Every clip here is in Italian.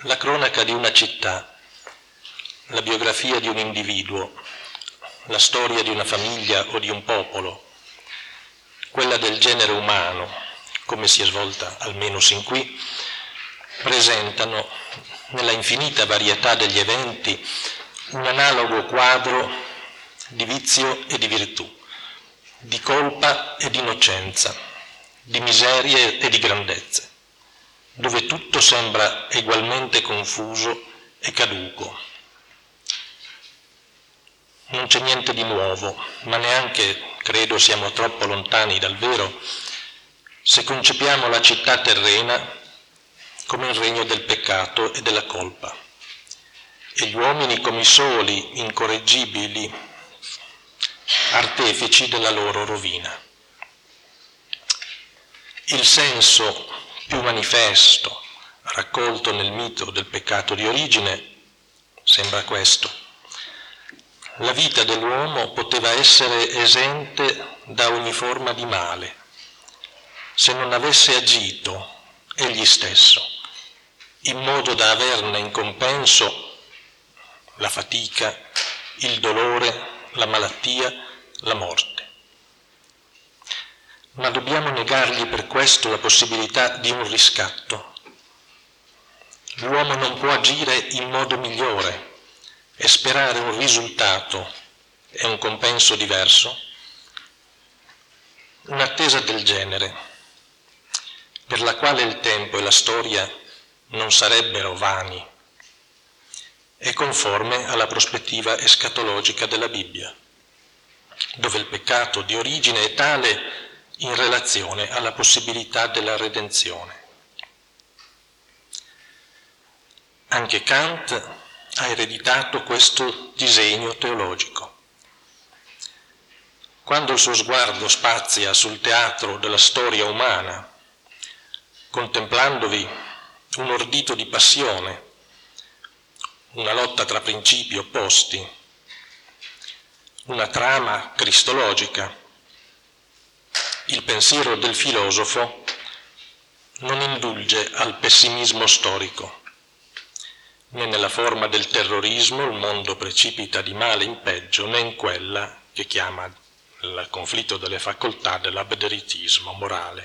La cronaca di una città, la biografia di un individuo, la storia di una famiglia o di un popolo, quella del genere umano, come si è svolta almeno sin qui, presentano, nella infinita varietà degli eventi, un analogo quadro di vizio e di virtù, di colpa e di innocenza, di miserie e di grandezze, dove tutto sembra egualmente confuso e caduco. Non c'è niente di nuovo, ma neanche, credo, siamo troppo lontani dal vero se concepiamo la città terrena come il regno del peccato e della colpa, e gli uomini come i soli, incorreggibili artefici della loro rovina. Il senso più manifesto, raccolto nel mito del peccato di origine, sembra questo. La vita dell'uomo poteva essere esente da ogni forma di male, se non avesse agito egli stesso, in modo da averne in compenso la fatica, il dolore, la malattia, la morte. Ma dobbiamo negargli per questo la possibilità di un riscatto. L'uomo non può agire in modo migliore e sperare un risultato e un compenso diverso. Un'attesa del genere, per la quale il tempo e la storia non sarebbero vani, è conforme alla prospettiva escatologica della Bibbia, dove il peccato di origine è tale in relazione alla possibilità della redenzione. Anche Kant ha ereditato questo disegno teologico. Quando il suo sguardo spazia sul teatro della storia umana, contemplandovi un ordito di passione, una lotta tra principi opposti, una trama cristologica, il pensiero del filosofo non indulge al pessimismo storico. Né nella forma del terrorismo il mondo precipita di male in peggio, né in quella che chiama il conflitto delle facoltà dell'abderitismo morale.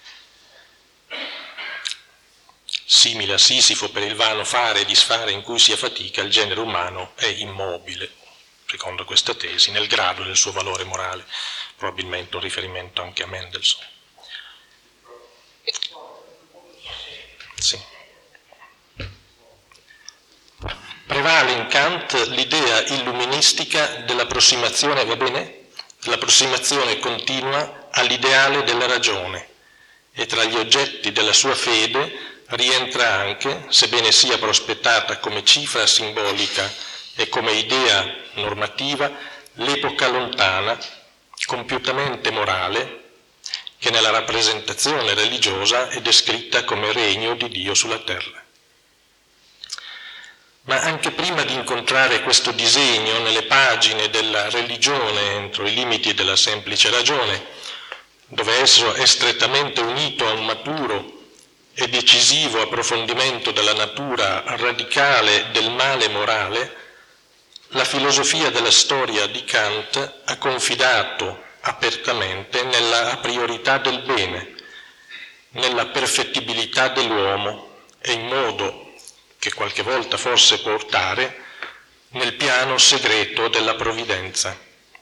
Simile a Sisifo per il vano fare e disfare in cui si affatica, il genere umano è immobile, secondo questa tesi, nel grado del suo valore morale, probabilmente un riferimento anche a Mendelssohn. Sì. Prevale in Kant l'idea illuministica dell'approssimazione, va bene? L'approssimazione continua all'ideale della ragione, e tra gli oggetti della sua fede rientra anche, sebbene sia prospettata come cifra simbolica e come idea normativa, l'epoca lontana, compiutamente morale, che nella rappresentazione religiosa è descritta come regno di Dio sulla terra. Ma anche prima di incontrare questo disegno nelle pagine della religione entro i limiti della semplice ragione, dove esso è strettamente unito a un maturo e decisivo approfondimento della natura radicale del male morale, la filosofia della storia di Kant ha confidato apertamente nella priorità del bene, nella perfettibilità dell'uomo e in modo che qualche volta forse portare nel piano segreto della provvidenza.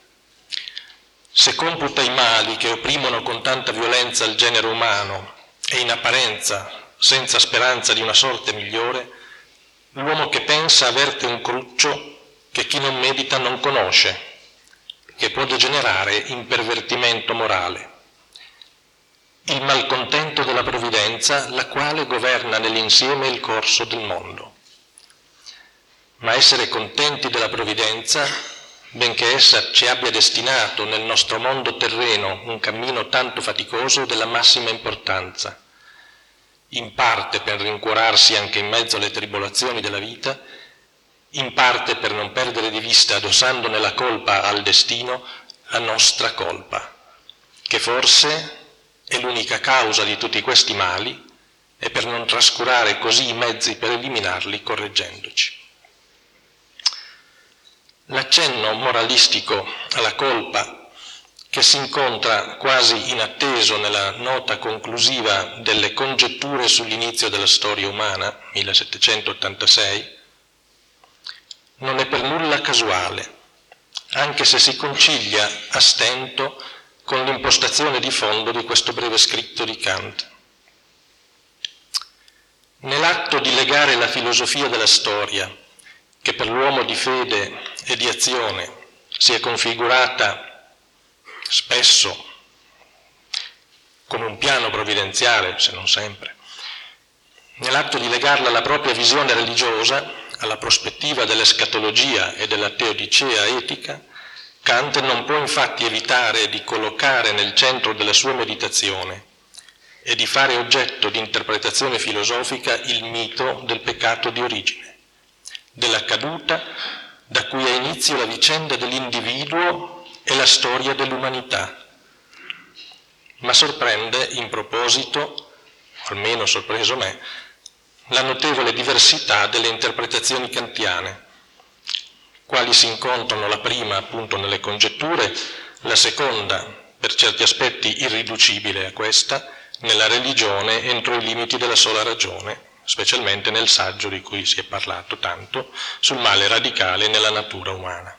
Se computa i mali che opprimono con tanta violenza il genere umano e in apparenza senza speranza di una sorte migliore, l'uomo che pensa avverte un cruccio che chi non medita non conosce, che può degenerare in pervertimento morale. Il malcontento della provvidenza, la quale governa nell'insieme il corso del mondo. Ma essere contenti della provvidenza, benché essa ci abbia destinato nel nostro mondo terreno un cammino tanto faticoso, della massima importanza, in parte per rincuorarsi anche in mezzo alle tribolazioni della vita, in parte per non perdere di vista, addossandone la colpa al destino, la nostra colpa, che forse è l'unica causa di tutti questi mali e per non trascurare così i mezzi per eliminarli correggendoci. L'accenno moralistico alla colpa, che si incontra quasi inatteso nella nota conclusiva delle congetture sull'inizio della storia umana, 1786, non è per nulla casuale, anche se si concilia a stento con l'impostazione di fondo di questo breve scritto di Kant. Nell'atto di legare la filosofia della storia, che per l'uomo di fede e di azione si è configurata spesso come un piano provvidenziale, se non sempre, nell'atto di legarla alla propria visione religiosa, alla prospettiva dell'escatologia e della teodicea etica, Kant non può infatti evitare di collocare nel centro della sua meditazione e di fare oggetto di interpretazione filosofica il mito del peccato di origine, della caduta da cui ha inizio la vicenda dell'individuo e la storia dell'umanità. Ma sorprende in proposito, o almeno sorpreso me, la notevole diversità delle interpretazioni kantiane, quali si incontrano la prima appunto nelle congetture, la seconda, per certi aspetti irriducibile a questa, nella religione entro i limiti della sola ragione, specialmente nel saggio di cui si è parlato tanto, sul male radicale nella natura umana.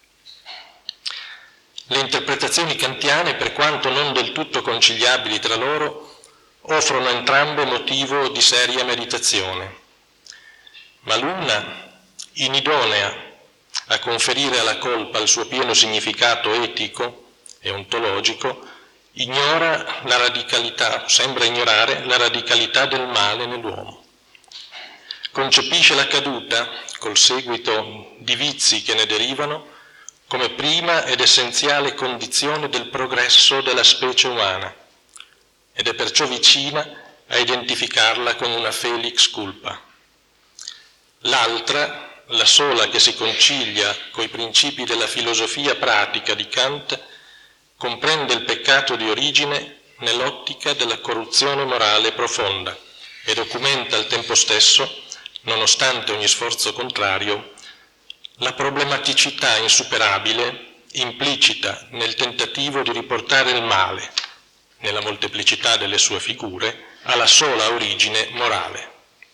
Le interpretazioni kantiane, per quanto non del tutto conciliabili tra loro, offrono entrambe motivo di seria meditazione, ma l'una, inidonea a conferire alla colpa il suo pieno significato etico e ontologico, ignora la radicalità, sembra ignorare la radicalità del male nell'uomo. Concepisce la caduta, col seguito di vizi che ne derivano, come prima ed essenziale condizione del progresso della specie umana, ed è perciò vicina a identificarla con una felix culpa. L'altra, la sola che si concilia coi principi della filosofia pratica di Kant, comprende il peccato di origine nell'ottica della corruzione morale profonda e documenta al tempo stesso, nonostante ogni sforzo contrario, la problematicità insuperabile implicita nel tentativo di riportare il male, nella molteplicità delle sue figure, alla sola origine morale.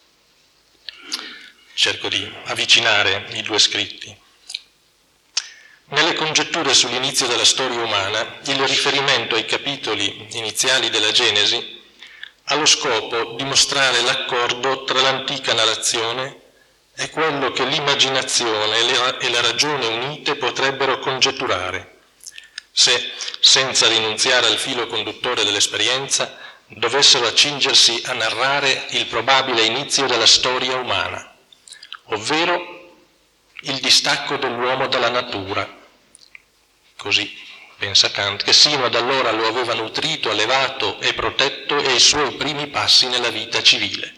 Cerco di avvicinare i due scritti. Nelle congetture sull'inizio della storia umana, il riferimento ai capitoli iniziali della Genesi ha lo scopo di mostrare l'accordo tra l'antica narrazione e quello che l'immaginazione e la ragione unite potrebbero congetturare, se, senza rinunziare al filo conduttore dell'esperienza, dovessero accingersi a narrare il probabile inizio della storia umana, ovvero il distacco dell'uomo dalla natura, così pensa Kant, che sino ad allora lo aveva nutrito, allevato e protetto e i suoi primi passi nella vita civile.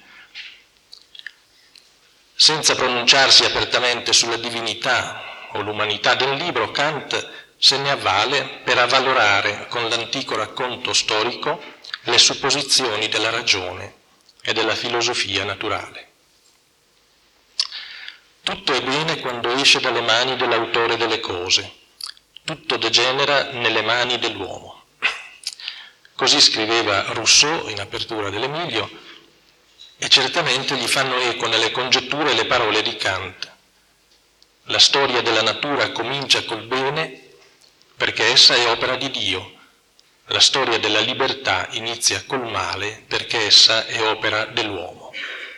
Senza pronunciarsi apertamente sulla divinità o l'umanità del libro, Kant se ne avvale per avvalorare con l'antico racconto storico le supposizioni della ragione e della filosofia naturale. Tutto è bene quando esce dalle mani dell'autore delle cose, tutto degenera nelle mani dell'uomo. Così scriveva Rousseau in apertura dell'Emilio, e certamente gli fanno eco nelle congetture le parole di Kant. La storia della natura comincia col bene perché essa è opera di Dio. La storia della libertà inizia col male perché essa è opera dell'uomo.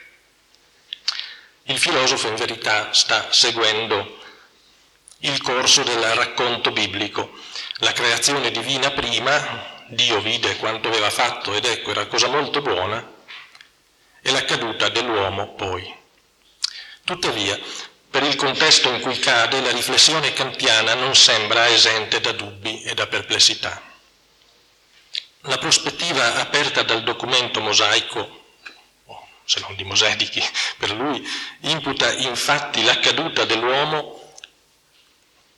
Il filosofo in verità sta seguendo il corso del racconto biblico. La creazione divina prima, Dio vide quanto aveva fatto ed ecco era cosa molto buona, e la caduta dell'uomo poi. Tuttavia, per il contesto in cui cade, la riflessione kantiana non sembra esente da dubbi e da perplessità. La prospettiva aperta dal documento mosaico, se non di Mosedichi per lui, imputa infatti la caduta dell'uomo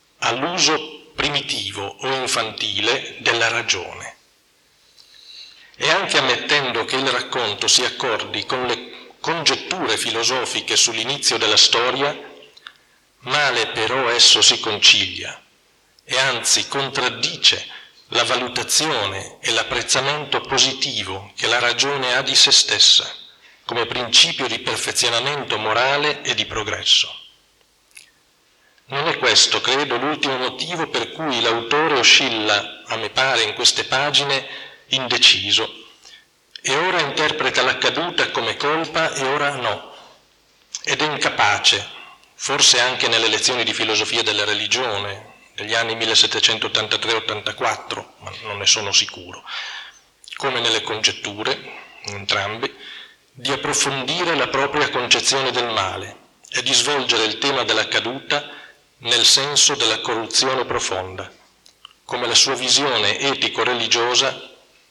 all'uso primitivo o infantile della ragione. e anche ammettendo che il racconto si accordi con le congetture filosofiche sull'inizio della storia, male però esso si concilia e anzi contraddice la valutazione e l'apprezzamento positivo che la ragione ha di se stessa come principio di perfezionamento morale e di progresso. Non è questo, credo, l'ultimo motivo per cui l'autore oscilla, a me pare, in queste pagine, indeciso, e ora interpreta l'accaduta come colpa e ora no, ed è incapace, forse anche nelle lezioni di filosofia della religione, degli anni 1783-84, ma non ne sono sicuro, come nelle congetture, entrambe, di approfondire la propria concezione del male e di svolgere il tema dell'accaduta nel senso della corruzione profonda, come la sua visione etico-religiosa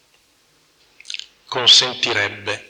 consentirebbe.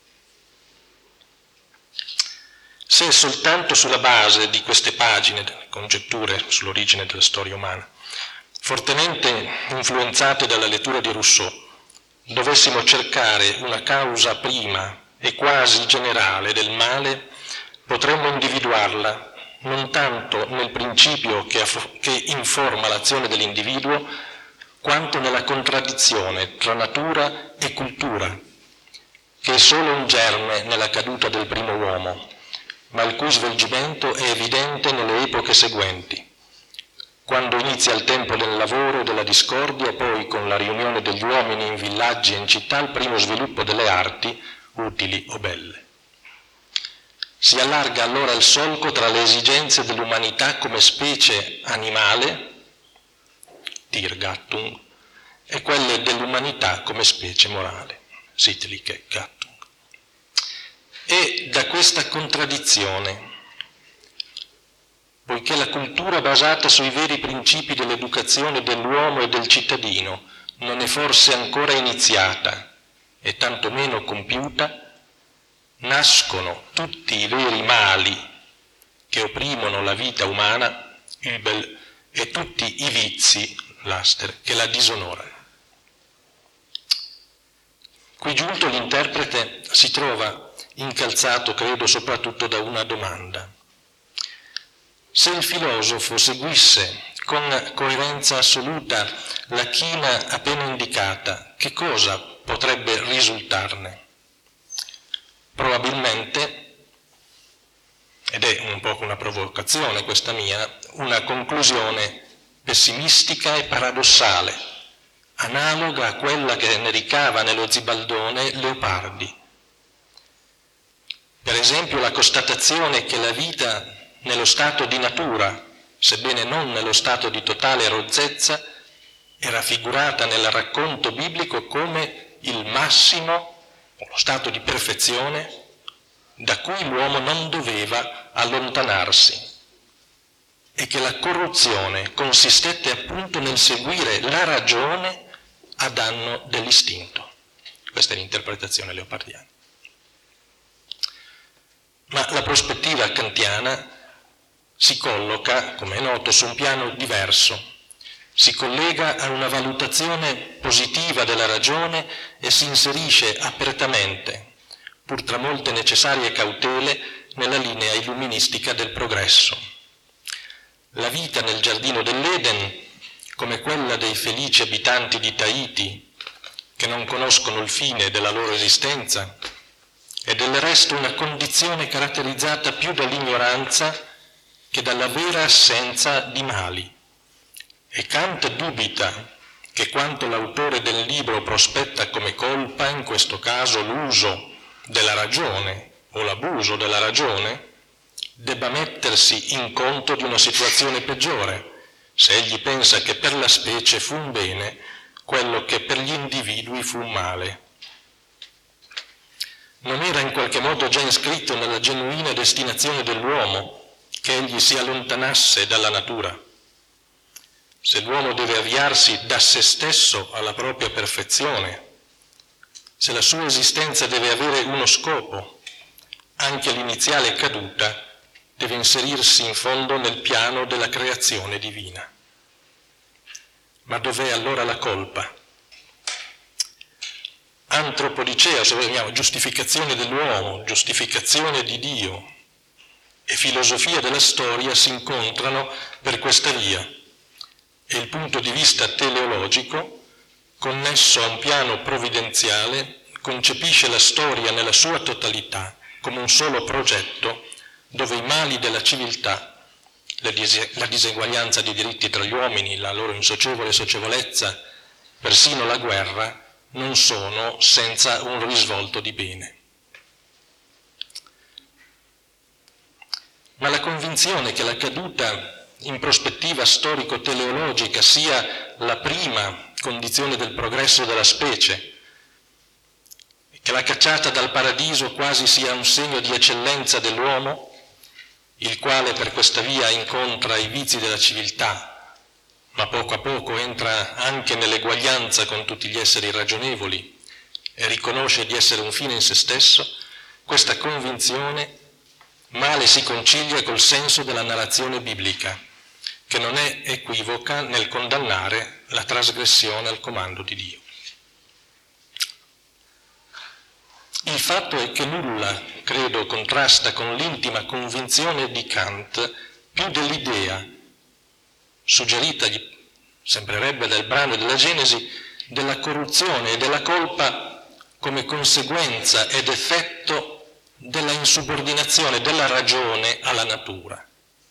Se soltanto sulla base di queste pagine, delle congetture sull'origine della storia umana, fortemente influenzate dalla lettura di Rousseau, dovessimo cercare una causa prima e quasi generale del male, potremmo individuarla non tanto nel principio che informa l'azione dell'individuo, quanto nella contraddizione tra natura e cultura, che è solo un germe nella caduta del primo uomo, ma il cui svolgimento è evidente nelle epoche seguenti, quando inizia il tempo del lavoro e della discordia e poi con la riunione degli uomini in villaggi e in città il primo sviluppo delle arti, utili o belle. Si allarga allora il solco tra le esigenze dell'umanità come specie animale, Tiergattung, e quelle dell'umanità come specie morale, Sittliche Gattung. E da questa contraddizione, poiché la cultura basata sui veri principi dell'educazione dell'uomo e del cittadino non è forse ancora iniziata e tantomeno compiuta, nascono tutti i veri mali che opprimono la vita umana, Übel, e tutti i vizi, Laster, che la disonorano. Qui giunto l'interprete si trova incalzato, credo, soprattutto da una domanda. Se il filosofo seguisse con coerenza assoluta la china appena indicata, che cosa potrebbe risultarne? Probabilmente, ed è un po' una provocazione questa mia, una conclusione pessimistica e paradossale, analoga a quella che ne ricava nello Zibaldone Leopardi. Per esempio la constatazione che la vita nello stato di natura, sebbene non nello stato di totale rozzezza, è raffigurata nel racconto biblico come il massimo, lo stato di perfezione, da cui l'uomo non doveva allontanarsi, e che la corruzione consistette appunto nel seguire la ragione a danno dell'istinto. Questa è l'interpretazione leopardiana. Ma la prospettiva kantiana si colloca, come è noto, su un piano diverso. Si collega a una valutazione positiva della ragione e si inserisce apertamente, pur tra molte necessarie cautele, nella linea illuministica del progresso. La vita nel giardino dell'Eden, come quella dei felici abitanti di Tahiti, che non conoscono il fine della loro esistenza, è del resto una condizione caratterizzata più dall'ignoranza che dalla vera assenza di mali. E Kant dubita che quanto l'autore del libro prospetta come colpa, in questo caso l'uso della ragione o l'abuso della ragione, debba mettersi in conto di una situazione peggiore, se egli pensa che per la specie fu un bene quello che per gli individui fu un male. Non era in qualche modo già iscritto nella genuina destinazione dell'uomo che egli si allontanasse dalla natura? Se l'uomo deve avviarsi da se stesso alla propria perfezione, se la sua esistenza deve avere uno scopo, anche l'iniziale caduta deve inserirsi in fondo nel piano della creazione divina. Ma dov'è allora la colpa? antropodicea, se vogliamo, giustificazione dell'uomo, giustificazione di Dio e filosofia della storia si incontrano per questa via e il punto di vista teleologico, connesso a un piano provvidenziale, concepisce la storia nella sua totalità come un solo progetto dove i mali della civiltà, la diseguaglianza di diritti tra gli uomini, la loro insocievole socievolezza, persino la guerra, non sono senza un risvolto di bene. Ma la convinzione che la caduta in prospettiva storico-teleologica sia la prima condizione del progresso della specie, che la cacciata dal paradiso quasi sia un segno di eccellenza dell'uomo, il quale per questa via incontra i vizi della civiltà, ma poco a poco entra anche nell'eguaglianza con tutti gli esseri ragionevoli e riconosce di essere un fine in se stesso, questa convinzione male si concilia col senso della narrazione biblica, che non è equivoca nel condannare la trasgressione al comando di Dio. Il fatto è che nulla, credo, contrasta con l'intima convinzione di Kant più dell'idea, suggeritagli, sembrerebbe dal brano della Genesi, della corruzione e della colpa come conseguenza ed effetto della insubordinazione della ragione alla natura.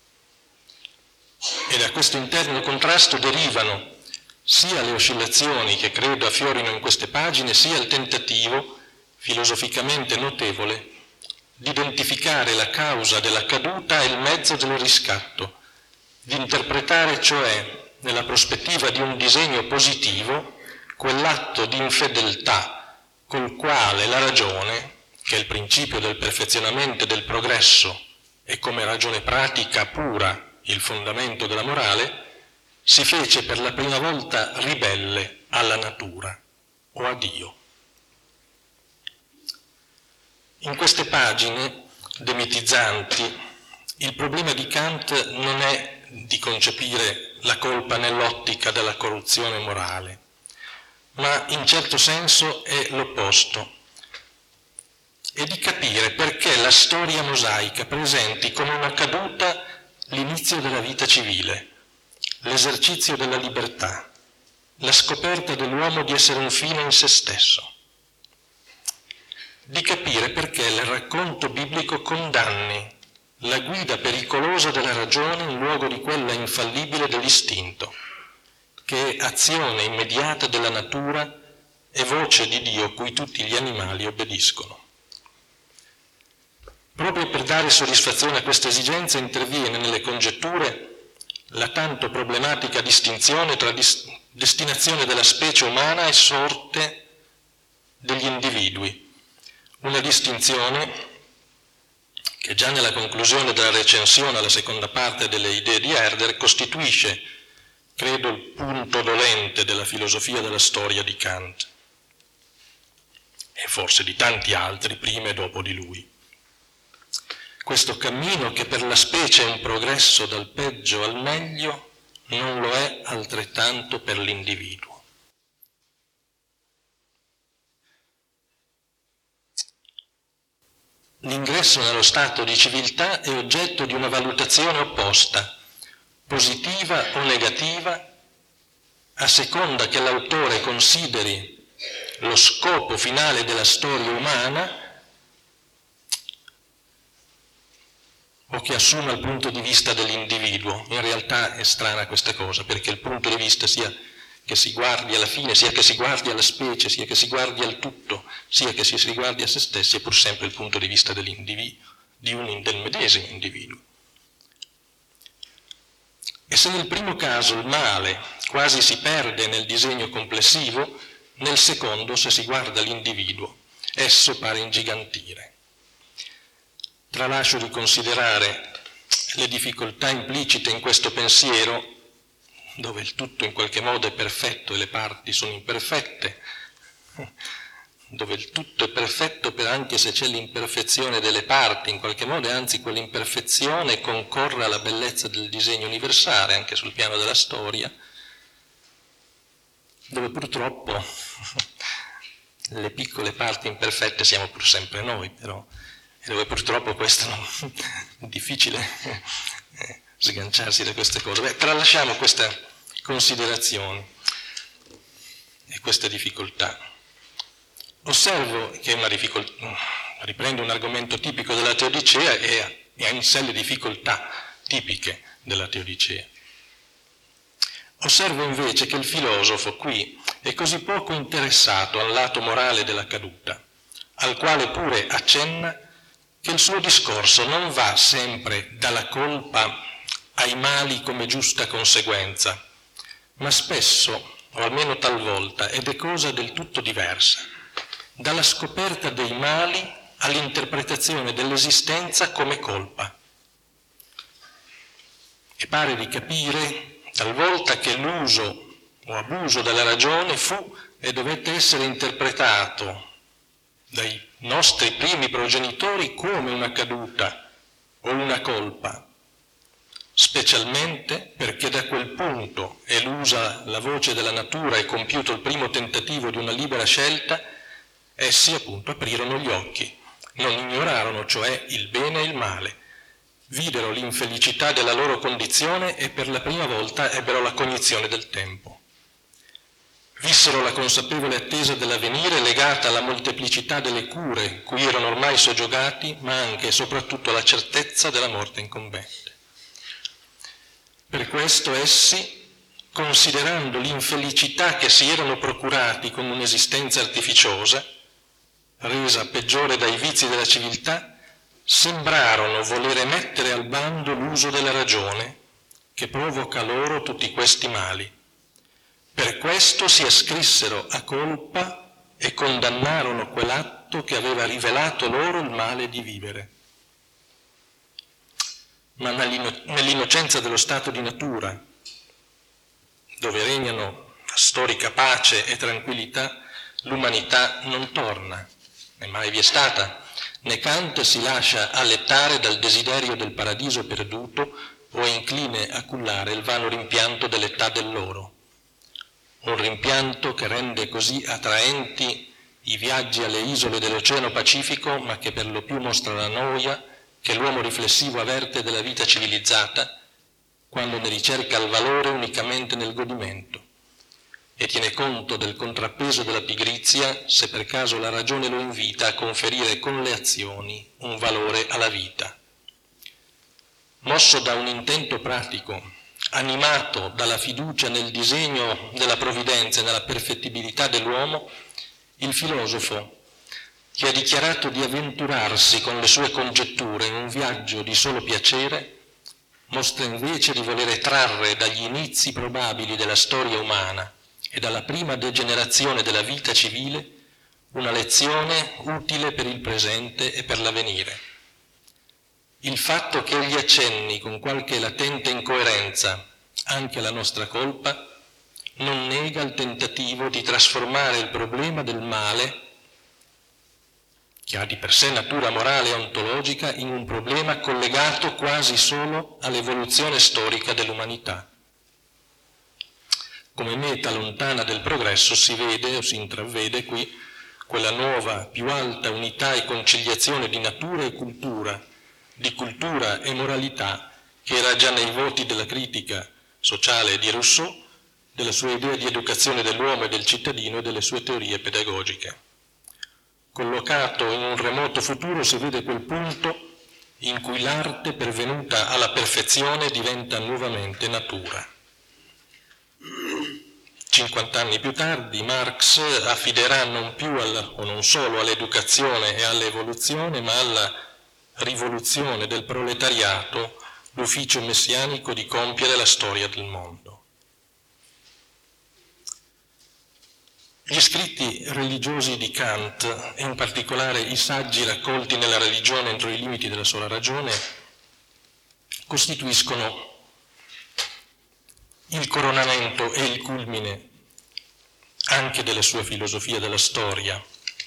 E da questo interno contrasto derivano sia le oscillazioni che credo affiorino in queste pagine, sia il tentativo, filosoficamente notevole, di identificare la causa della caduta e il mezzo del riscatto, di interpretare cioè nella prospettiva di un disegno positivo quell'atto di infedeltà col quale la ragione, che è il principio del perfezionamento e del progresso e come ragione pratica pura il fondamento della morale, si fece per la prima volta ribelle alla natura o a Dio. In queste pagine demitizzanti il problema di Kant non è di concepire la colpa nell'ottica della corruzione morale, ma in certo senso è l'opposto, è di capire perché la storia mosaica presenti come una caduta l'inizio della vita civile, l'esercizio della libertà, la scoperta dell'uomo di essere un fine in se stesso. Di capire perché il racconto biblico condanni la guida pericolosa della ragione in luogo di quella infallibile dell'istinto, che è azione immediata della natura e voce di Dio cui tutti gli animali obbediscono. Proprio per dare soddisfazione a questa esigenza interviene nelle congetture la tanto problematica distinzione tra destinazione della specie umana e sorte degli individui. Una distinzione che già nella conclusione della recensione alla seconda parte delle idee di Herder costituisce, credo, il punto dolente della filosofia della storia di Kant e forse di tanti altri prima e dopo di lui. Questo cammino che per la specie è un progresso dal peggio al meglio non lo è altrettanto per l'individuo. L'ingresso nello stato di civiltà è oggetto di una valutazione opposta, positiva o negativa, a seconda che l'autore consideri lo scopo finale della storia umana o che assuma il punto di vista dell'individuo. In realtà è strana questa cosa, perché il punto di vista sia che si guardi alla fine, sia che si guardi alla specie, sia che si guardi al tutto, sia che si riguardi a se stessi, è pur sempre il punto di vista dell'individuo, del medesimo individuo. E se nel primo caso il male quasi si perde nel disegno complessivo, nel secondo, se si guarda l'individuo, esso pare ingigantire. Tralascio di considerare le difficoltà implicite in questo pensiero, dove il tutto in qualche modo è perfetto e le parti sono imperfette, dove il tutto è perfetto anche se c'è l'imperfezione delle parti, in qualche modo, e anzi quell'imperfezione concorre alla bellezza del disegno universale, anche sul piano della storia, dove purtroppo le piccole parti imperfette siamo pur sempre noi, però, e dove purtroppo questo è difficile sganciarsi da queste cose. Tralasciamo questa considerazione e questa difficoltà. Osservo che è una difficoltà, riprendo un argomento tipico della Teodicea e ha in sé le difficoltà tipiche della Teodicea. Osservo invece che il filosofo qui è così poco interessato al lato morale della caduta, al quale pure accenna che il suo discorso non va sempre dalla colpa ai mali come giusta conseguenza, ma spesso, o almeno talvolta, ed è cosa del tutto diversa, dalla scoperta dei mali all'interpretazione dell'esistenza come colpa. E pare di capire talvolta che l'uso o abuso della ragione fu e dovette essere interpretato dai nostri primi progenitori come una caduta o una colpa, specialmente perché da quel punto, elusa la voce della natura e compiuto il primo tentativo di una libera scelta, essi appunto aprirono gli occhi, non ignorarono cioè il bene e il male, videro l'infelicità della loro condizione e per la prima volta ebbero la cognizione del tempo. Vissero la consapevole attesa dell'avvenire legata alla molteplicità delle cure cui erano ormai soggiogati, ma anche e soprattutto alla certezza della morte incombente. Per questo essi, considerando l'infelicità che si erano procurati con un'esistenza artificiosa, resa peggiore dai vizi della civiltà, sembrarono volere mettere al bando l'uso della ragione che provoca loro tutti questi mali. Per questo si ascrissero a colpa e condannarono quell'atto che aveva rivelato loro il male di vivere. Ma nell'innocenza dello stato di natura, dove regnano storica pace e tranquillità, l'umanità non torna, né mai vi è stata, né Kant si lascia allettare dal desiderio del paradiso perduto o è incline a cullare il vano rimpianto dell'età dell'oro. Un rimpianto che rende così attraenti i viaggi alle isole dell'Oceano Pacifico, ma che per lo più mostra la noia che l'uomo riflessivo avverte della vita civilizzata quando ne ricerca il valore unicamente nel godimento e tiene conto del contrappeso della pigrizia se per caso la ragione lo invita a conferire con le azioni un valore alla vita. Mosso da un intento pratico, animato dalla fiducia nel disegno della provvidenza e nella perfettibilità dell'uomo, il filosofo, che ha dichiarato di avventurarsi con le sue congetture in un viaggio di solo piacere, mostra invece di volere trarre dagli inizi probabili della storia umana e dalla prima degenerazione della vita civile una lezione utile per il presente e per l'avvenire. Il fatto che egli accenni con qualche latente incoerenza anche la nostra colpa non nega il tentativo di trasformare il problema del male, che ha di per sé natura morale e ontologica, in un problema collegato quasi solo all'evoluzione storica dell'umanità. Come meta lontana del progresso si vede o si intravede qui quella nuova, più alta unità e conciliazione di natura e cultura, di cultura e moralità, che era già nei voti della critica sociale di Rousseau, della sua idea di educazione dell'uomo e del cittadino e delle sue teorie pedagogiche. Collocato in un remoto futuro si vede quel punto in cui l'arte pervenuta alla perfezione diventa nuovamente natura. 50 anni più tardi Marx affiderà non più o non solo all'educazione e all'evoluzione, ma alla rivoluzione del proletariato l'ufficio messianico di compiere la storia del mondo. Gli scritti religiosi di Kant, e in particolare i saggi raccolti nella religione entro i limiti della sola ragione, costituiscono il coronamento e il culmine anche della sua filosofia della storia,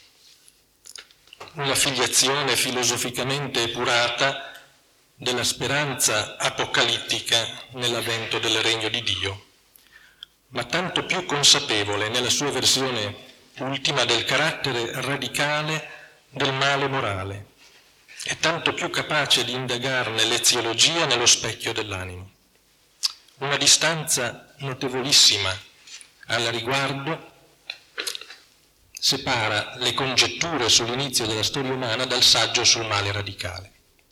una filiazione filosoficamente epurata della speranza apocalittica nell'avvento del regno di Dio, ma tanto più consapevole nella sua versione ultima del carattere radicale del male morale, e tanto più capace di indagarne l'eziologia nello specchio dell'animo. Una distanza notevolissima al riguardo separa le congetture sull'inizio della storia umana dal saggio sul male radicale.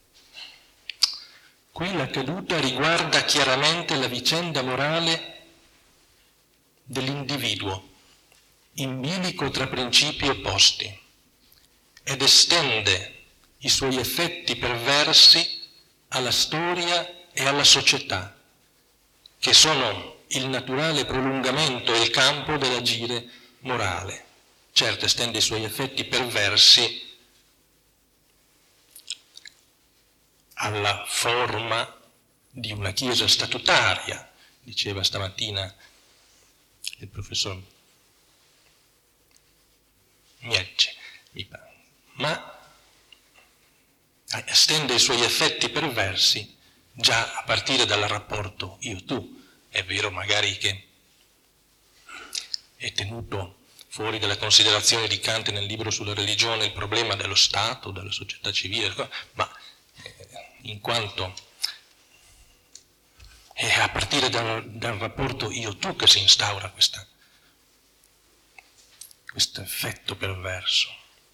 Qui la caduta riguarda chiaramente la vicenda morale dell'individuo, in bilico tra principi opposti, ed estende i suoi effetti perversi alla storia e alla società, che sono il naturale prolungamento e il campo dell'agire morale. Certo, estende i suoi effetti perversi alla forma di una chiesa statutaria, diceva stamattina il professor Miegge, ma estende i suoi effetti perversi già a partire dal rapporto io-tu. È vero magari che è tenuto fuori dalla considerazione di Kant nel libro sulla religione il problema dello Stato, della società civile, ma in quanto è a partire dal rapporto io-tu che si instaura questo effetto perverso.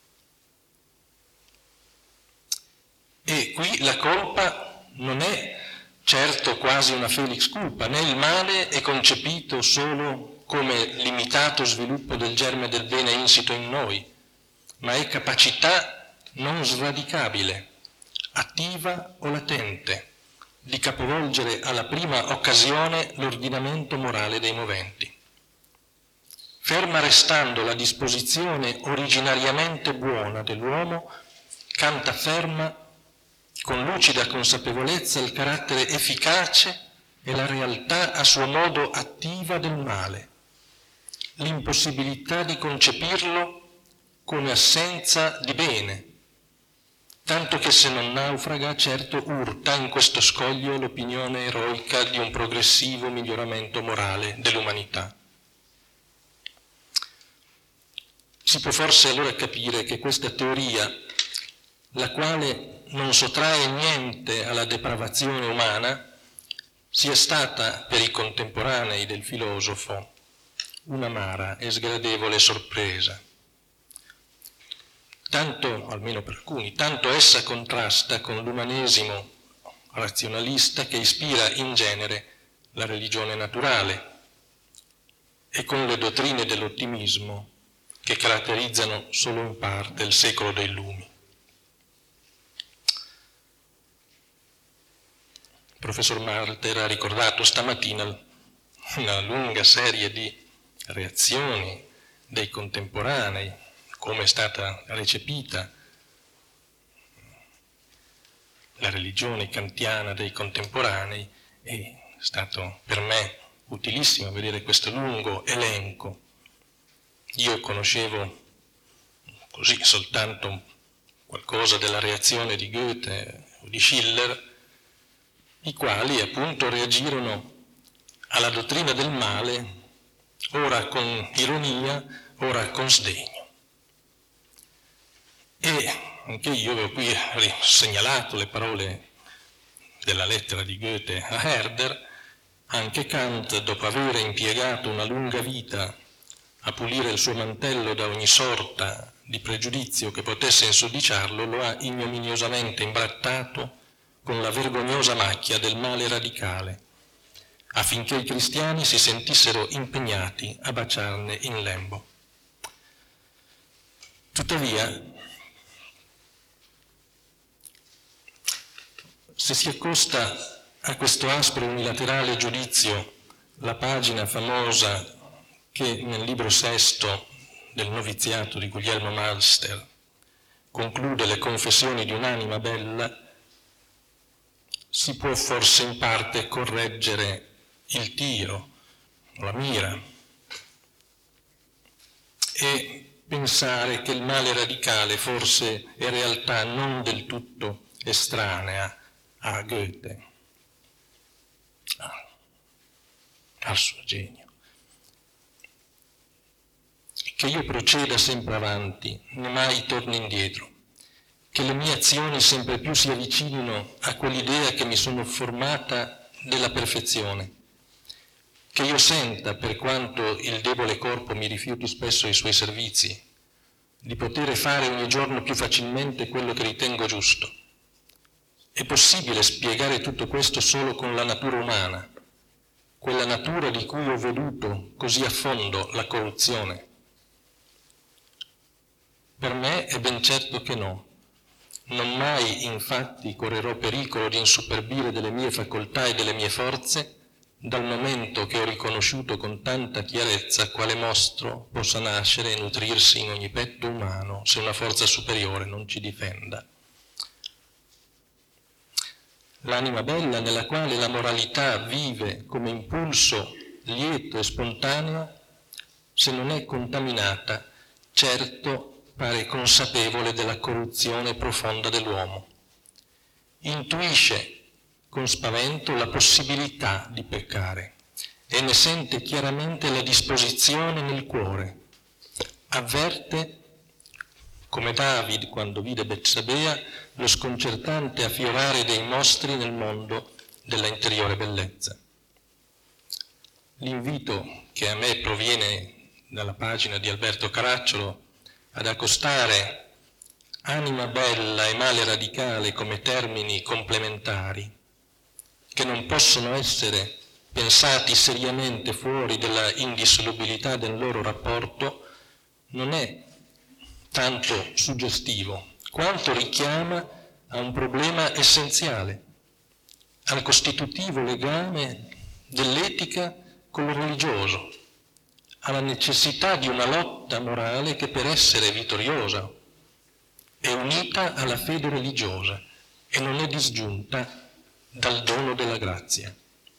E qui la colpa non è certo quasi una felix culpa, né il male è concepito solo come limitato sviluppo del germe del bene insito in noi, ma è capacità non sradicabile, attiva o latente, di capovolgere alla prima occasione l'ordinamento morale dei moventi. Ferma restando la disposizione originariamente buona dell'uomo, Kant afferma con lucida consapevolezza il carattere efficace e la realtà a suo modo attiva del male, l'impossibilità di concepirlo come assenza di bene, tanto che se non naufraga certo urta in questo scoglio l'opinione eroica di un progressivo miglioramento morale dell'umanità. Si può forse allora capire che questa teoria, la quale non sottrae niente alla depravazione umana, sia stata per i contemporanei del filosofo un'amara e sgradevole sorpresa. Tanto, almeno per alcuni, tanto essa contrasta con l'umanesimo razionalista che ispira in genere la religione naturale e con le dottrine dell'ottimismo che caratterizzano solo in parte il secolo dei lumi. Il professor Marter ha ricordato stamattina una lunga serie di reazioni dei contemporanei, come è stata recepita la religione kantiana dei contemporanei. È stato per me utilissimo vedere questo lungo elenco. Io conoscevo così soltanto qualcosa della reazione di Goethe o di Schiller, i quali appunto reagirono alla dottrina del male ora con ironia, ora con sdegno. E anche io avevo qui segnalato le parole della lettera di Goethe a Herder. Anche Kant, dopo aver impiegato una lunga vita a pulire il suo mantello da ogni sorta di pregiudizio che potesse insudiciarlo, lo ha ignominiosamente imbrattato con la vergognosa macchia del male radicale, affinché i cristiani si sentissero impegnati a baciarne in lembo. Tuttavia, se si accosta a questo aspro unilaterale giudizio la pagina famosa che nel libro sesto del noviziato di Guglielmo Malster conclude le confessioni di un'anima bella, si può forse in parte correggere il tiro, la mira, e pensare che il male radicale forse è realtà non del tutto estranea a Goethe, al suo genio, che io proceda sempre avanti, né mai torni indietro, che le mie azioni sempre più si avvicinino a quell'idea che mi sono formata della perfezione, che io senta, per quanto il debole corpo mi rifiuti spesso i suoi servizi, di poter fare ogni giorno più facilmente quello che ritengo giusto. È possibile spiegare tutto questo solo con la natura umana, quella natura di cui ho veduto così a fondo la corruzione? Per me è ben certo che no. Non mai, infatti, correrò pericolo di insuperbire delle mie facoltà e delle mie forze, dal momento che ho riconosciuto con tanta chiarezza quale mostro possa nascere e nutrirsi in ogni petto umano se una forza superiore non ci difenda. L'anima bella nella quale la moralità vive come impulso lieto e spontaneo, se non è contaminata, certo pare consapevole della corruzione profonda dell'uomo. Intuisce con spavento la possibilità di peccare e ne sente chiaramente la disposizione nel cuore. Avverte, come David quando vide Betsabea, lo sconcertante affiorare dei mostri nel mondo della interiore bellezza. L'invito che a me proviene dalla pagina di Alberto Caracciolo ad accostare anima bella e male radicale come termini complementari, che non possono essere pensati seriamente fuori dalla indissolubilità del loro rapporto, non è tanto suggestivo, quanto richiama a un problema essenziale, al costitutivo legame dell'etica con il religioso, alla necessità di una lotta morale che per essere vittoriosa è unita alla fede religiosa e non è disgiunta dal dono della grazia.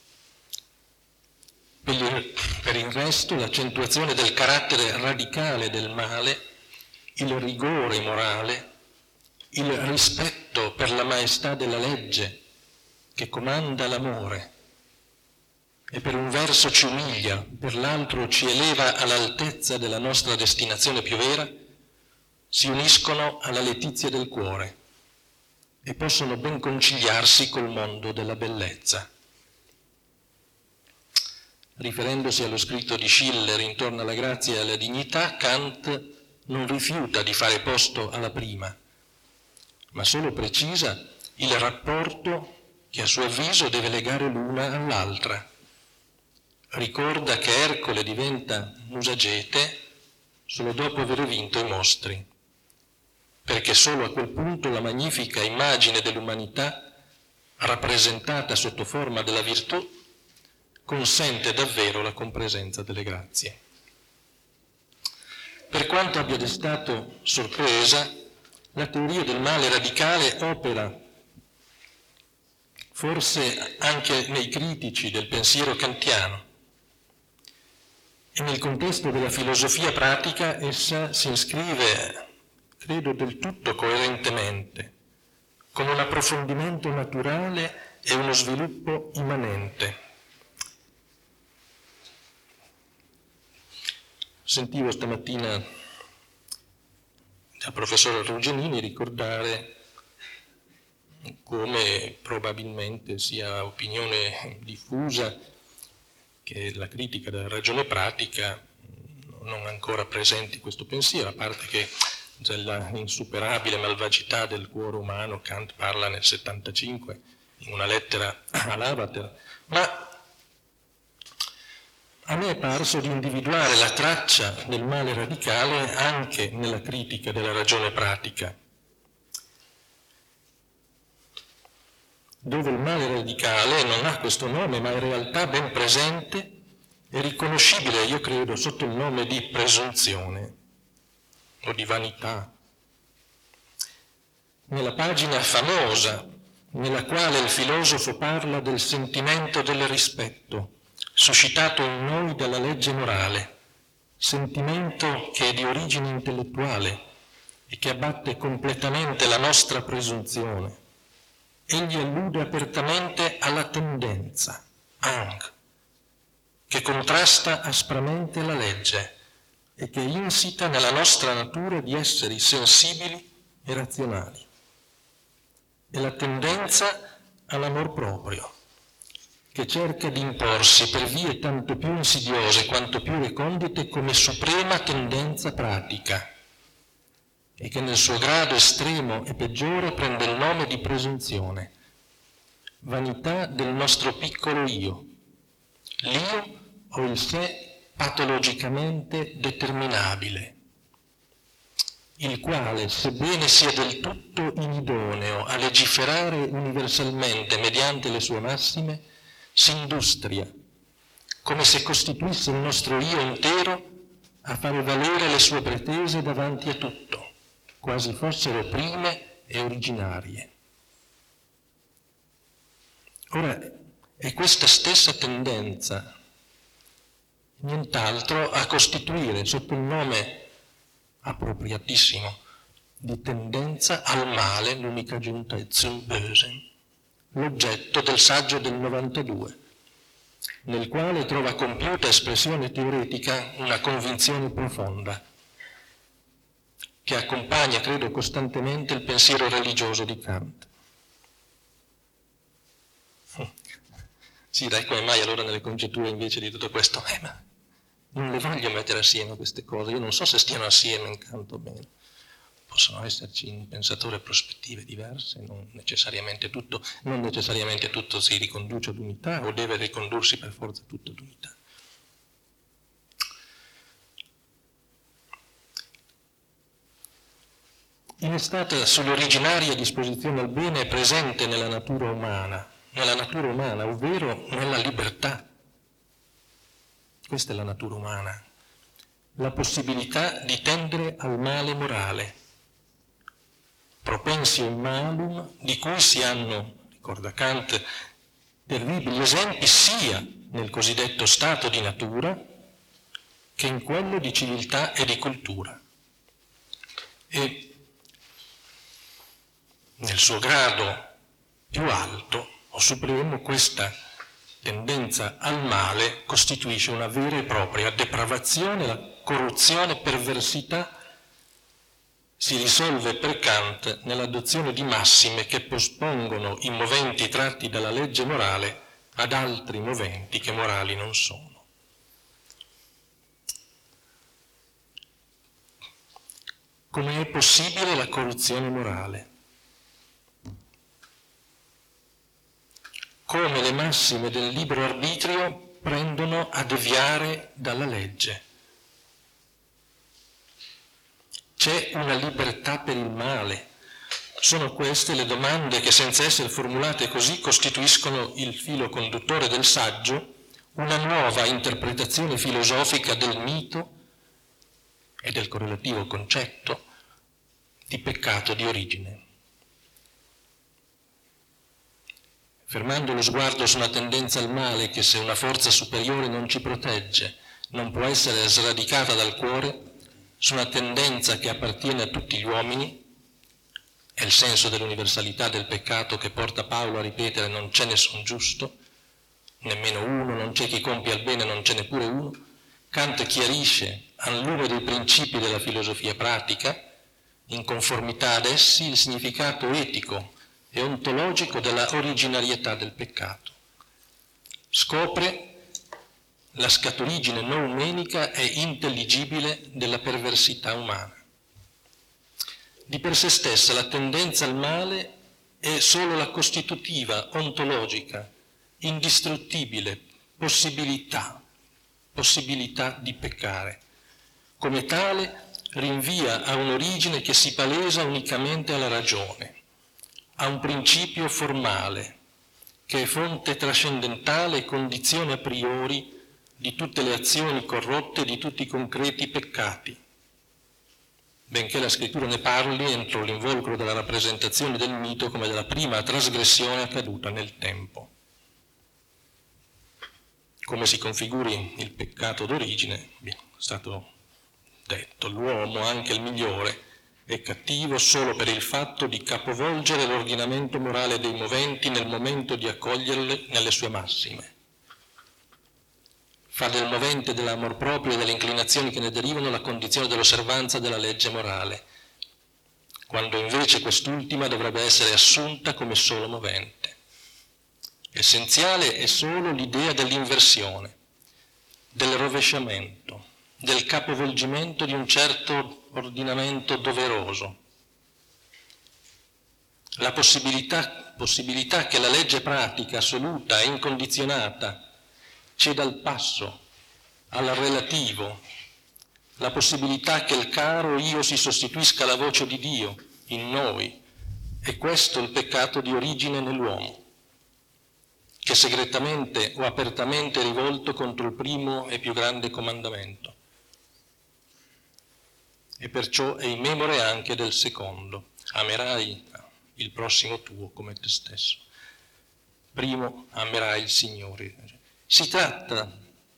Per il resto, l'accentuazione del carattere radicale del male, il rigore morale, il rispetto per la maestà della legge che comanda l'amore e per un verso ci umilia, per l'altro ci eleva all'altezza della nostra destinazione più vera, si uniscono alla letizia del cuore e possono ben conciliarsi col mondo della bellezza. Riferendosi allo scritto di Schiller intorno alla grazia e alla dignità, Kant non rifiuta di fare posto alla prima, ma solo precisa il rapporto che a suo avviso deve legare l'una all'altra. Ricorda che Ercole diventa Musagete solo dopo aver vinto i mostri, perché solo a quel punto la magnifica immagine dell'umanità, rappresentata sotto forma della virtù, consente davvero la compresenza delle grazie. Per quanto abbia destato sorpresa, la teoria del male radicale opera forse anche nei critici del pensiero kantiano e nel contesto della filosofia pratica essa si iscrive, credo, del tutto coerentemente, con un approfondimento naturale e uno sviluppo immanente. Sentivo stamattina il professor Rugenini ricordare come probabilmente sia opinione diffusa che la critica della ragione pratica non ancora presenti questo pensiero, a parte che della insuperabile malvagità del cuore umano Kant parla nel 75 in una lettera a Lavater, ma a me è parso di individuare la traccia del male radicale anche nella critica della ragione pratica, dove il male radicale non ha questo nome, ma in realtà ben presente e riconoscibile, io credo, sotto il nome di presunzione o di vanità. Nella pagina famosa nella quale il filosofo parla del sentimento del rispetto, suscitato in noi dalla legge morale, sentimento che è di origine intellettuale e che abbatte completamente la nostra presunzione. Egli allude apertamente alla tendenza, Ang, che contrasta aspramente la legge e che è insita nella nostra natura di esseri sensibili e razionali. È la tendenza all'amor proprio, che cerca di imporsi per vie tanto più insidiose quanto più recondite come suprema tendenza pratica, e che nel suo grado estremo e peggiore prende il nome di presunzione, vanità del nostro piccolo io, l'io o il sé patologicamente determinabile, il quale, sebbene sia del tutto inidoneo a legiferare universalmente mediante le sue massime, si industria, come se costituisse il nostro io intero, a fare valere le sue pretese davanti a tutto, quasi fossero prime e originarie. Ora, è questa stessa tendenza, nient'altro, a costituire sotto il nome appropriatissimo di tendenza al male, l'unica giunta è zum Bösen, l'oggetto del saggio del 92, nel quale trova compiuta espressione teoretica una convinzione profonda, che accompagna, credo, costantemente il pensiero religioso di Kant. Sì, dai, come mai allora nelle congetture invece di tutto questo? Ma non le voglio mettere assieme queste cose, io non so se stiano assieme in Kant o meno. Possono esserci in pensatori prospettive diverse, non necessariamente tutto si riconduce ad unità o deve ricondursi per forza tutto ad unità. Innestata sull'originaria disposizione al bene è presente nella natura umana, ovvero nella libertà. Questa è la natura umana, la possibilità di tendere al male morale, propensio in malum, di cui si hanno, ricorda Kant, terribili esempi sia nel cosiddetto stato di natura che in quello di civiltà e di cultura. E nel suo grado più alto o supremo questa tendenza al male costituisce una vera e propria depravazione, la corruzione, perversità si risolve per Kant nell'adozione di massime che pospongono i moventi tratti dalla legge morale ad altri moventi che morali non sono. Come è possibile la corruzione morale? Come le massime del libero arbitrio prendono a deviare dalla legge. C'è una libertà per il male. Sono queste le domande che, senza essere formulate così, costituiscono il filo conduttore del saggio, una nuova interpretazione filosofica del mito e del correlativo concetto di peccato di origine. Fermando lo sguardo su una tendenza al male che, se una forza superiore non ci protegge, non può essere sradicata dal cuore, su una tendenza che appartiene a tutti gli uomini, è il senso dell'universalità del peccato che porta Paolo a ripetere non c'è nessun giusto, nemmeno uno, non c'è chi compia il bene, non c'è neppure uno. Kant chiarisce al lume dei principi della filosofia pratica, in conformità ad essi, il significato etico e ontologico della originarietà del peccato. Scopre la scaturigine noumenica e intelligibile della perversità umana. Di per sé stessa la tendenza al male è solo la costitutiva, ontologica, indistruttibile possibilità di peccare. Come tale rinvia a un'origine che si palesa unicamente alla ragione, a un principio formale, che è fonte trascendentale e condizione a priori di tutte le azioni corrotte e di tutti i concreti peccati, benché la scrittura ne parli entro l'involucro della rappresentazione del mito come della prima trasgressione accaduta nel tempo. Come si configuri il peccato d'origine, è stato detto, l'uomo, anche il migliore, è cattivo solo per il fatto di capovolgere l'ordinamento morale dei moventi nel momento di accoglierle nelle sue massime. fa del movente dell'amor proprio e delle inclinazioni che ne derivano la condizione dell'osservanza della legge morale, quando invece quest'ultima dovrebbe essere assunta come solo movente. Essenziale è solo l'idea dell'inversione, del rovesciamento, del capovolgimento di un certo ordinamento doveroso. La possibilità che la legge pratica, assoluta e incondizionata, ceda il passo al relativo, la possibilità che il caro io si sostituisca alla voce di Dio in noi, è questo il peccato di origine nell'uomo, che segretamente o apertamente è rivolto contro il primo e più grande comandamento, e perciò è in memore anche del secondo: amerai il prossimo tuo come te stesso. Primo, amerai il Signore. Si tratta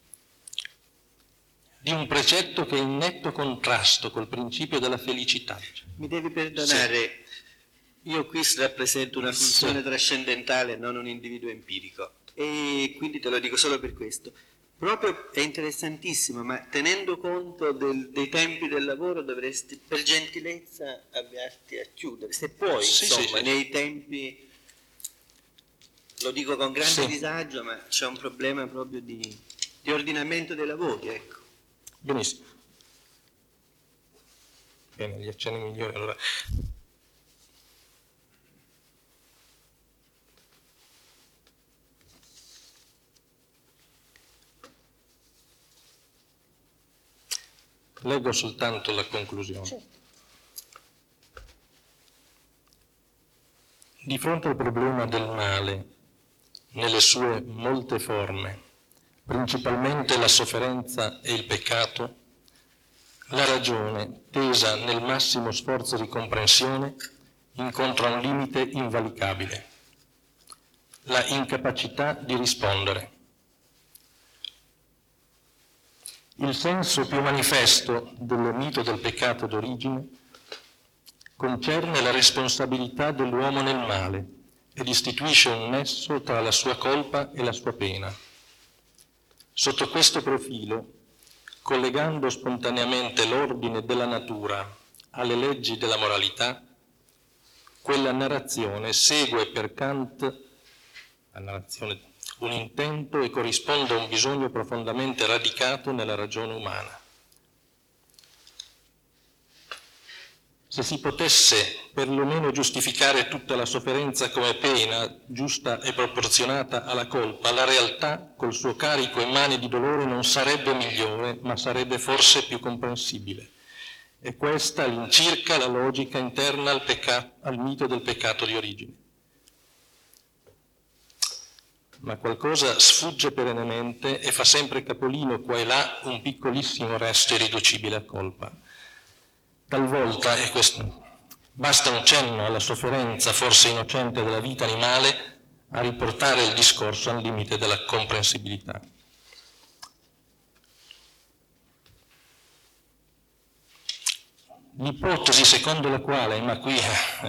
di un precetto che è in netto contrasto col principio della felicità. Mi devi perdonare, sì. Io qui rappresento una funzione sì. trascendentale, non un individuo empirico, e quindi te lo dico solo per questo. Proprio è interessantissimo, ma tenendo conto dei tempi del lavoro dovresti per gentilezza avviarti a chiudere, se puoi, sì, insomma, sì. nei tempi. Lo dico con grande disagio, ma c'è un problema proprio di ordinamento dei lavori, ecco. Benissimo. Bene, gli accenni migliori allora. Leggo soltanto la conclusione. Di fronte al problema del male, nelle sue molte forme, principalmente la sofferenza e il peccato, la ragione, tesa nel massimo sforzo di comprensione, incontra un limite invalicabile: la incapacità di rispondere. Il senso più manifesto del mito del peccato d'origine concerne la responsabilità dell'uomo nel male ed istituisce un nesso tra la sua colpa e la sua pena. Sotto questo profilo, collegando spontaneamente l'ordine della natura alle leggi della moralità, quella narrazione segue per Kant, la narrazione, un intento e corrisponde a un bisogno profondamente radicato nella ragione umana. Se si potesse perlomeno giustificare tutta la sofferenza come pena, giusta e proporzionata alla colpa, la realtà, col suo carico immane di dolore, non sarebbe migliore, ma sarebbe forse più comprensibile. E questa all'incirca la logica interna al mito del peccato di origine. Ma qualcosa sfugge perennemente e fa sempre capolino qua e là un piccolissimo resto irriducibile a colpa. Talvolta, e questo, basta un cenno alla sofferenza forse innocente della vita animale a riportare il discorso al limite della comprensibilità. L'ipotesi secondo la quale, ma qui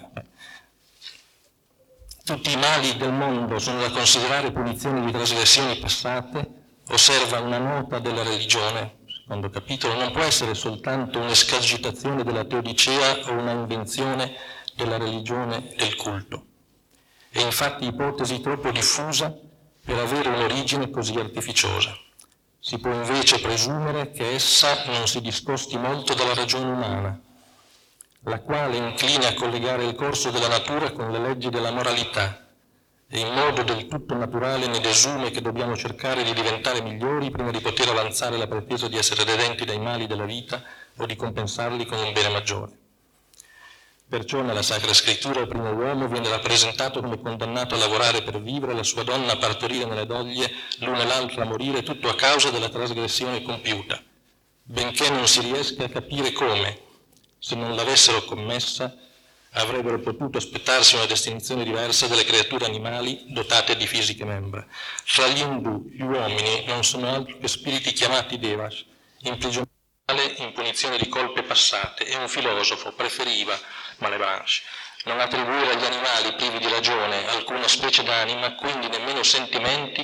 tutti i mali del mondo sono da considerare punizioni di trasgressioni passate, osserva una nota della religione, secondo capitolo, non può essere soltanto un'escagitazione della teodicea o una invenzione della religione del culto. È infatti ipotesi troppo diffusa per avere un'origine così artificiosa. Si può invece presumere che essa non si discosti molto dalla ragione umana, la quale inclina a collegare il corso della natura con le leggi della moralità e in modo del tutto naturale ne desume che dobbiamo cercare di diventare migliori prima di poter avanzare la pretesa di essere redenti dai mali della vita o di compensarli con un bene maggiore. Perciò nella Sacra Scrittura il primo uomo viene rappresentato come condannato a lavorare per vivere, la sua donna a partorire nelle doglie, l'una e l'altra a morire, tutto a causa della trasgressione compiuta, benché non si riesca a capire come, se non l'avessero commessa, avrebbero potuto aspettarsi una destinazione diversa delle creature animali dotate di fisiche membra. Fra gli Hindu, gli uomini non sono altro che spiriti chiamati devas, imprigionati in punizione di colpe passate, e un filosofo preferiva, Malebranche, non attribuire agli animali privi di ragione alcuna specie d'anima, quindi nemmeno sentimenti,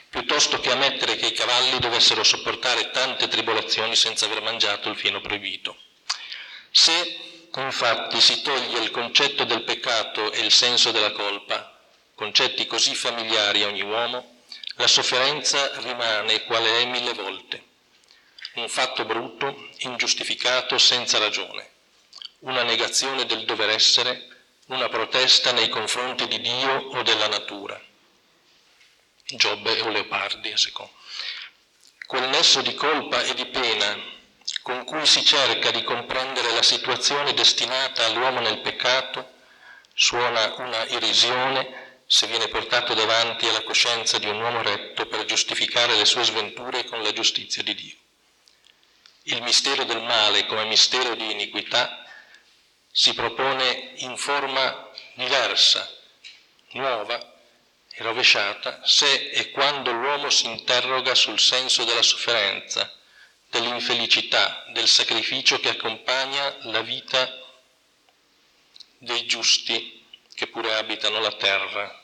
piuttosto che ammettere che i cavalli dovessero sopportare tante tribolazioni senza aver mangiato il fieno proibito. Se, infatti, si toglie il concetto del peccato e il senso della colpa, concetti così familiari a ogni uomo, la sofferenza rimane quale è 1000 volte. Un fatto brutto, ingiustificato, senza ragione. Una negazione del dover essere, una protesta nei confronti di Dio o della natura. Giobbe o Leopardi, a seconda. Quel nesso di colpa e di pena con cui si cerca di comprendere la situazione destinata all'uomo nel peccato suona una irrisione se viene portato davanti alla coscienza di un uomo retto per giustificare le sue sventure con la giustizia di Dio. Il mistero del male come mistero di iniquità si propone in forma diversa, nuova e rovesciata, se e quando l'uomo si interroga sul senso della sofferenza, dell'infelicità, del sacrificio che accompagna la vita dei giusti che pure abitano la terra.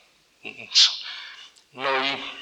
Noi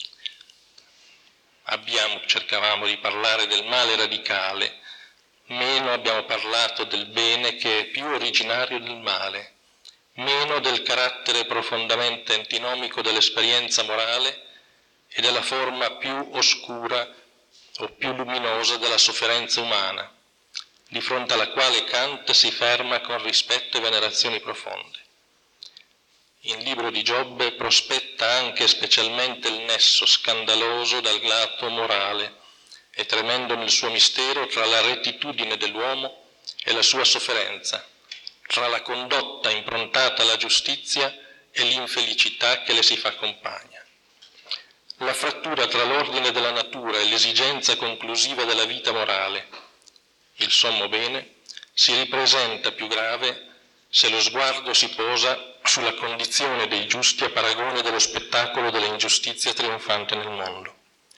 cercavamo di parlare del male radicale, meno abbiamo parlato del bene che è più originario del male, meno del carattere profondamente antinomico dell'esperienza morale e della forma più oscura o più luminosa della sofferenza umana, di fronte alla quale Kant si ferma con rispetto e venerazioni profonde. Il libro di Giobbe prospetta anche specialmente il nesso scandaloso dal lato morale e tremendo nel suo mistero tra la rettitudine dell'uomo e la sua sofferenza, tra la condotta improntata alla giustizia e l'infelicità che le si fa compagna. La frattura tra l'ordine della natura e l'esigenza conclusiva della vita morale, il sommo bene, si ripresenta più grave se lo sguardo si posa sulla condizione dei giusti a paragone dello spettacolo dell'ingiustizia trionfante nel mondo.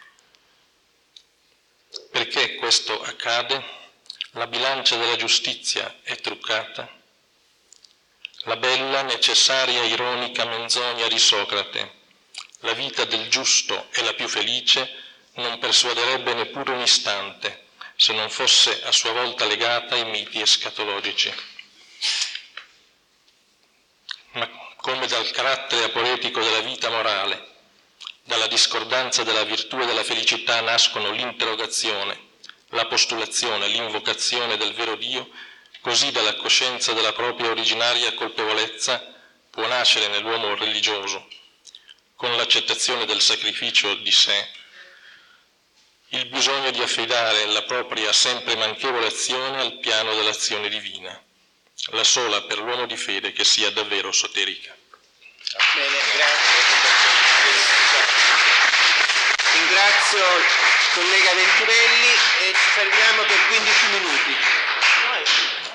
Perché questo accade? La bilancia della giustizia è truccata. La bella, necessaria, ironica menzogna di Socrate, la vita del giusto è la più felice, non persuaderebbe neppure un istante, se non fosse a sua volta legata ai miti escatologici. Ma come dal carattere aporetico della vita morale, dalla discordanza della virtù e della felicità nascono l'interrogazione, la postulazione, l'invocazione del vero Dio, così dalla coscienza della propria originaria colpevolezza può nascere nell'uomo religioso, con l'accettazione del sacrificio di sé, il bisogno di affidare la propria sempre manchevole azione al piano dell'azione divina, la sola per l'uomo di fede che sia davvero soterica. Bene, grazie. Ringrazio il collega Venturelli e ci fermiamo per 15 minuti.